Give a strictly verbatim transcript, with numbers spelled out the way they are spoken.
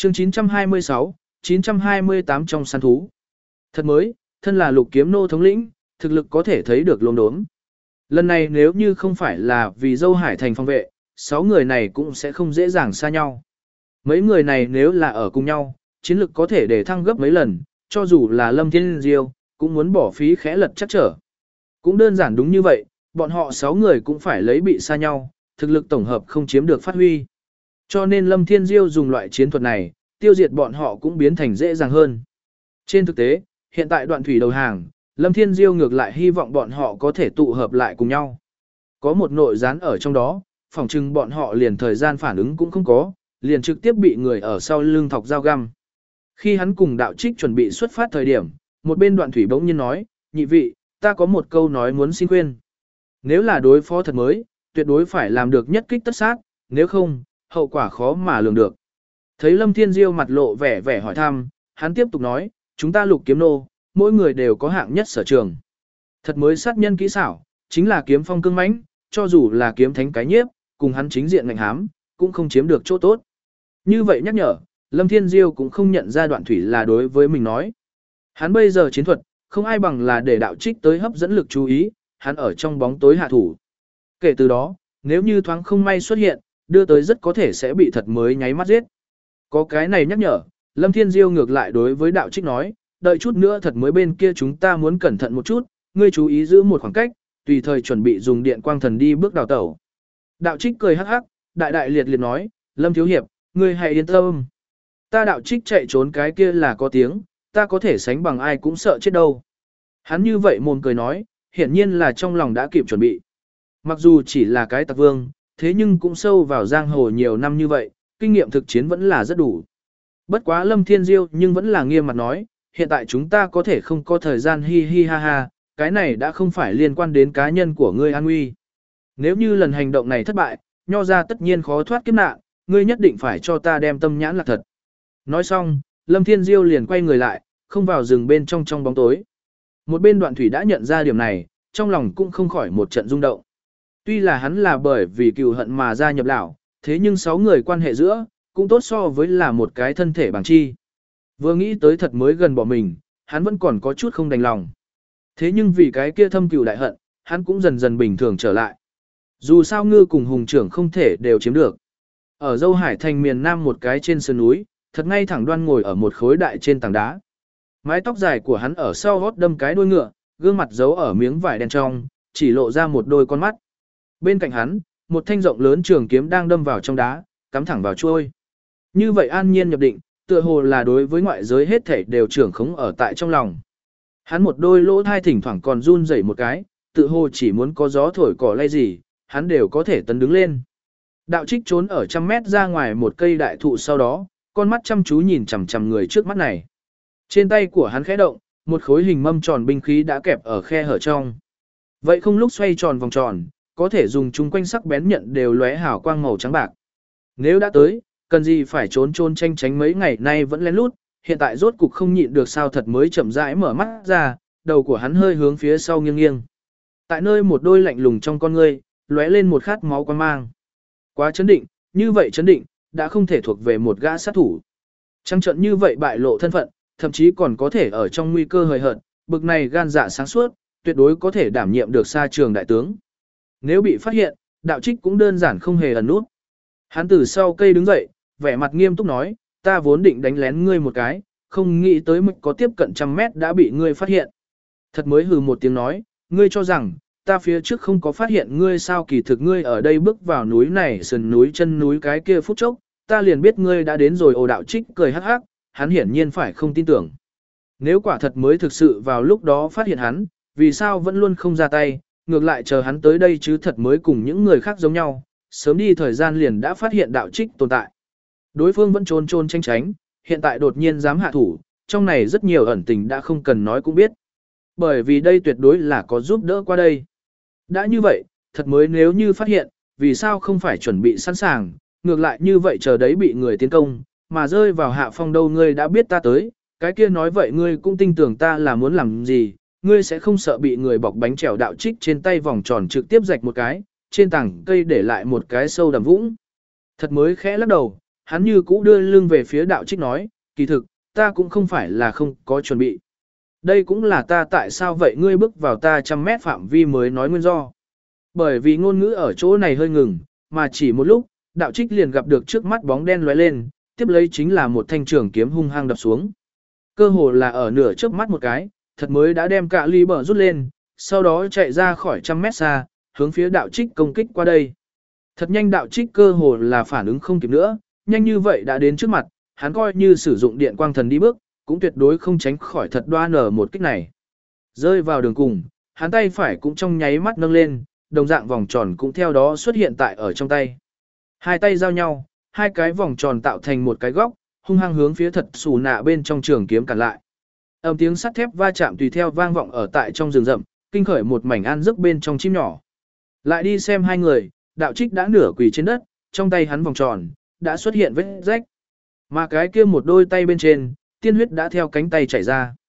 Chương chín trăm hai mươi sáu, chín trăm hai mươi tám trong săn thú. Thật mới, thân là Lục Kiếm Nô thống lĩnh, thực lực có thể thấy được lốm đốm. Lần này nếu như không phải là vì dâu Hải Thành phòng vệ, sáu người này cũng sẽ không dễ dàng xa nhau. Mấy người này nếu là ở cùng nhau, chiến lực có thể để thăng gấp mấy lần, cho dù là Lâm Thiên Diêu, cũng muốn bỏ phí khẽ lật chắc trở. Cũng đơn giản đúng như vậy, bọn họ sáu người cũng phải lấy bị xa nhau, thực lực tổng hợp không chiếm được phát huy. Cho nên Lâm Thiên Diêu dùng loại chiến thuật này, tiêu diệt bọn họ cũng biến thành dễ dàng hơn. Trên thực tế, hiện tại đoạn thủy đầu hàng, Lâm Thiên Diêu ngược lại hy vọng bọn họ có thể tụ hợp lại cùng nhau. Có một nội gián ở trong đó, phỏng chừng bọn họ liền thời gian phản ứng cũng không có, liền trực tiếp bị người ở sau lưng thọc dao găm. Khi hắn cùng đạo trích chuẩn bị xuất phát thời điểm, một bên đoạn thủy bỗng nhiên nói, nhị vị, ta có một câu nói muốn xin khuyên. Nếu là đối phó thật mới, tuyệt đối phải làm được nhất kích tất sát, nếu không, hậu quả khó mà lường được. Thấy Lâm Thiên Diêu mặt lộ vẻ vẻ hỏi thăm, hắn tiếp tục nói, chúng ta Lục Kiếm Nô, mỗi người đều có hạng nhất sở trường. Thật mới sát nhân kỹ xảo, chính là kiếm phong cương mãnh, cho dù là kiếm thánh cái nhiếp, cùng hắn chính diện ngạnh hám, cũng không chiếm được chỗ tốt. Như vậy nhắc nhở, Lâm Thiên Diêu cũng không nhận ra đoạn thủy là đối với mình nói. Hắn bây giờ chiến thuật, không ai bằng là để đạo trích tới hấp dẫn lực chú ý, hắn ở trong bóng tối hạ thủ. Kể từ đó, nếu như thoáng không may xuất hiện, đưa tới rất có thể sẽ bị thật mới nháy mắt giết. Có cái này nhắc nhở, Lâm Thiên Diêu ngược lại đối với đạo trích nói, đợi chút nữa thật mới bên kia chúng ta muốn cẩn thận một chút, ngươi chú ý giữ một khoảng cách, tùy thời chuẩn bị dùng điện quang thần đi bước đào tẩu. Đạo trích cười hắc hắc, đại đại liệt liệt nói, Lâm Thiếu Hiệp, ngươi hãy yên tâm. Ta đạo trích chạy trốn cái kia là có tiếng, ta có thể sánh bằng ai cũng sợ chết đâu. Hắn như vậy mồm cười nói, hiển nhiên là trong lòng đã kịp chuẩn bị. Mặc dù chỉ là cái tặc vương, thế nhưng cũng sâu vào giang hồ nhiều năm như vậy, kinh nghiệm thực chiến vẫn là rất đủ. Bất quá Lâm Thiên Diêu nhưng vẫn là nghiêm mặt nói, hiện tại chúng ta có thể không có thời gian hi hi ha ha, cái này đã không phải liên quan đến cá nhân của ngươi an nguy. Nếu như lần hành động này thất bại, nho ra tất nhiên khó thoát kiếp nạn, ngươi nhất định phải cho ta đem tâm nhãn là thật. Nói xong, Lâm Thiên Diêu liền quay người lại, không vào rừng bên trong trong bóng tối. Một bên Đoạn Thủy đã nhận ra điểm này, trong lòng cũng không khỏi một trận rung động. Tuy là hắn là bởi vì cừu hận mà gia nhập lão, thế nhưng sáu người quan hệ giữa, cũng tốt so với là một cái thân thể bằng chi. Vừa nghĩ tới thật mới gần bỏ mình, hắn vẫn còn có chút không đành lòng. Thế nhưng vì cái kia thâm cừu đại hận, hắn cũng dần dần bình thường trở lại. Dù sao ngư cùng hùng trưởng không thể đều chiếm được. Ở Dâu Hải Thành miền Nam một cái trên sườn núi, thật ngay thẳng đoan ngồi ở một khối đại trên tảng đá. Mái tóc dài của hắn ở sau gót đâm cái đuôi ngựa, gương mặt giấu ở miếng vải đen trong, chỉ lộ ra một đôi con mắt. Bên cạnh hắn, một thanh rộng lớn trường kiếm đang đâm vào trong đá, cắm thẳng vào chuôi. Như vậy an nhiên nhập định, tựa hồ là đối với ngoại giới hết thảy đều trưởng khống ở tại trong lòng. Hắn một đôi lỗ thai thỉnh thoảng còn run rẩy một cái, tự hồ chỉ muốn có gió thổi cỏ lay gì, hắn đều có thể tấn đứng lên. Đạo trích trốn ở trăm mét ra ngoài một cây đại thụ sau đó, con mắt chăm chú nhìn chằm chằm người trước mắt này. Trên tay của hắn khẽ động, một khối hình mâm tròn binh khí đã kẹp ở khe hở trong. Vậy không lúc xoay tròn vòng tròn, có thể dùng chung quanh sắc bén nhận đều lóe hào quang màu trắng bạc. Nếu đã tới, cần gì phải trốn trốn tranh tránh mấy ngày nay vẫn lén lút, hiện tại rốt cục không nhịn được sao thật mới chậm rãi mở mắt ra, đầu của hắn hơi hướng phía sau nghiêng nghiêng. Tại nơi một đôi lạnh lùng trong con ngươi, lóe lên một khát máu quan mang. Quá chấn định, như vậy chấn định, đã không thể thuộc về một gã sát thủ. Trăng trận như vậy bại lộ thân phận, thậm chí còn có thể ở trong nguy cơ hời hợt, bực này gan dạ sáng suốt, tuyệt đối có thể đảm nhiệm được xa trường đại tướng. Nếu bị phát hiện, đạo trích cũng đơn giản không hề ẩn nút. Hắn từ sau cây đứng dậy, vẻ mặt nghiêm túc nói, ta vốn định đánh lén ngươi một cái, không nghĩ tới mức có tiếp cận trăm mét đã bị ngươi phát hiện. Thật mới hừ một tiếng nói, ngươi cho rằng, ta phía trước không có phát hiện ngươi sao kỳ thực ngươi ở đây bước vào núi này sườn núi chân núi cái kia phút chốc, ta liền biết ngươi đã đến rồi. Ồ, đạo trích cười hắc hắc, hắn hiển nhiên phải không tin tưởng. Nếu quả thật mới thực sự vào lúc đó phát hiện hắn, vì sao vẫn luôn không ra tay, ngược lại chờ hắn tới đây chứ thật mới cùng những người khác giống nhau, sớm đi thời gian liền đã phát hiện đạo trích tồn tại. Đối phương vẫn trốn trốn tranh tránh, hiện tại đột nhiên dám hạ thủ, trong này rất nhiều ẩn tình đã không cần nói cũng biết. Bởi vì đây tuyệt đối là có giúp đỡ qua đây. Đã như vậy, thật mới nếu như phát hiện, vì sao không phải chuẩn bị sẵn sàng, ngược lại như vậy chờ đấy bị người tiến công, mà rơi vào hạ phong đâu ngươi đã biết ta tới, cái kia nói vậy ngươi cũng tin tưởng ta là muốn làm gì, ngươi sẽ không sợ bị người bọc bánh trèo. Đạo trích trên tay vòng tròn trực tiếp rạch một cái, trên tảng cây để lại một cái sâu đầm vũng. Thật mới khẽ lắc đầu, hắn như cũ đưa lưng về phía đạo trích nói, kỳ thực, ta cũng không phải là không có chuẩn bị. Đây cũng là ta tại sao vậy ngươi bước vào ta trăm mét phạm vi mới nói nguyên do. Bởi vì ngôn ngữ ở chỗ này hơi ngừng, mà chỉ một lúc, đạo trích liền gặp được trước mắt bóng đen lóe lên, tiếp lấy chính là một thanh trường kiếm hung hăng đập xuống. Cơ hồ là ở nửa trước mắt một cái, thật mới đã đem cả ly bờ rút lên, sau đó chạy ra khỏi trăm mét xa, hướng phía đạo trích công kích qua đây. Thật nhanh đạo trích cơ hồ là phản ứng không kịp nữa, nhanh như vậy đã đến trước mặt, hắn coi như sử dụng điện quang thần đi bước, cũng tuyệt đối không tránh khỏi thật đoan ở một kích này. Rơi vào đường cùng, hắn tay phải cũng trong nháy mắt nâng lên, đồng dạng vòng tròn cũng theo đó xuất hiện tại ở trong tay. Hai tay giao nhau, hai cái vòng tròn tạo thành một cái góc, hung hăng hướng phía thật xù nạ bên trong trường kiếm cản lại. Âm tiếng sắt thép va chạm tùy theo vang vọng ở tại trong rừng rậm, kinh khởi một mảnh an giấc bên trong chim nhỏ. Lại đi xem hai người, đạo trích đã nửa quỳ trên đất, trong tay hắn vòng tròn, đã xuất hiện vết rách. Mà cái kia một đôi tay bên trên, tiên huyết đã theo cánh tay chảy ra.